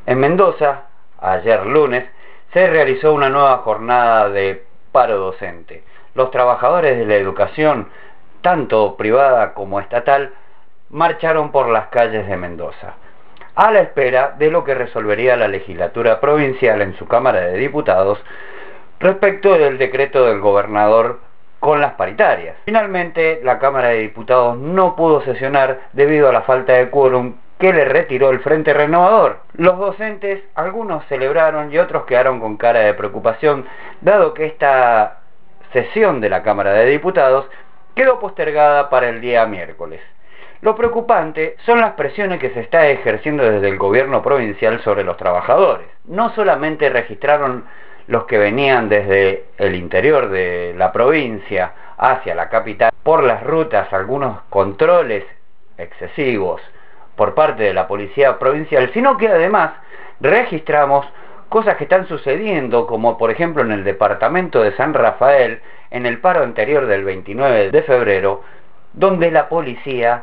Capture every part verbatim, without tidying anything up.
En Mendoza, ayer lunes, se realizó una nueva jornada de paro docente. Los trabajadores de la educación, tanto privada como estatal, marcharon por las calles de Mendoza, a la espera de lo que resolvería la legislatura provincial en su Cámara de Diputados respecto del decreto del gobernador con las paritarias. Finalmente, la Cámara de Diputados no pudo sesionar debido a la falta de quórum que le retiró el Frente Renovador. Los docentes, algunos celebraron y otros quedaron con cara de preocupación, dado que esta sesión de la Cámara de Diputados quedó postergada para el día miércoles. Lo preocupante son las presiones que se está ejerciendo desde el gobierno provincial sobre los trabajadores. No solamente registraron los que venían desde el interior de la provincia hacia la capital por las rutas, algunos controles excesivos por parte de la policía provincial, sino que además registramos cosas que están sucediendo, como por ejemplo en el departamento de San Rafael, en el paro anterior del veintinueve de febrero, donde la policía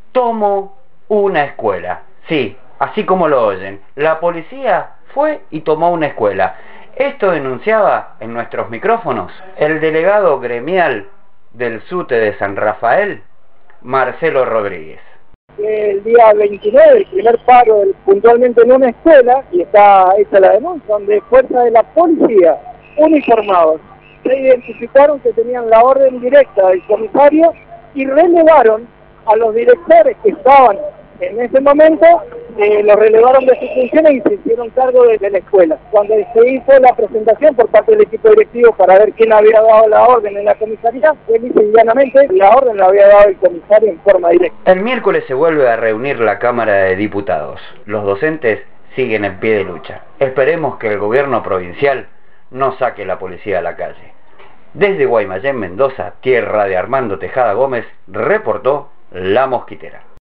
tomó una escuela. Sí, así como lo oyen, la policía fue y tomó una escuela. Esto denunciaba en nuestros micrófonos el delegado gremial del SUTE de San Rafael, Marcelo Rodríguez. El día veintinueve, el primer paro puntualmente en una escuela, y está hecha la denuncia, donde fuerzas de la policía uniformados se identificaron que tenían la orden directa del comisario y relevaron a los directores que estaban en ese momento, eh, los relevaron de sus funciones y se hicieron cargo de, de la escuela. Cuando se hizo la presentación por parte del equipo directivo para ver quién había dado la orden en la comisaría, él dice llanamente la orden la había dado el comisario en forma directa. El miércoles se vuelve a reunir la Cámara de Diputados. Los docentes siguen en pie de lucha. Esperemos que el gobierno provincial no saque la policía a la calle. Desde Guaymallén, Mendoza, tierra de Armando Tejada Gómez, reportó La Mosquitera.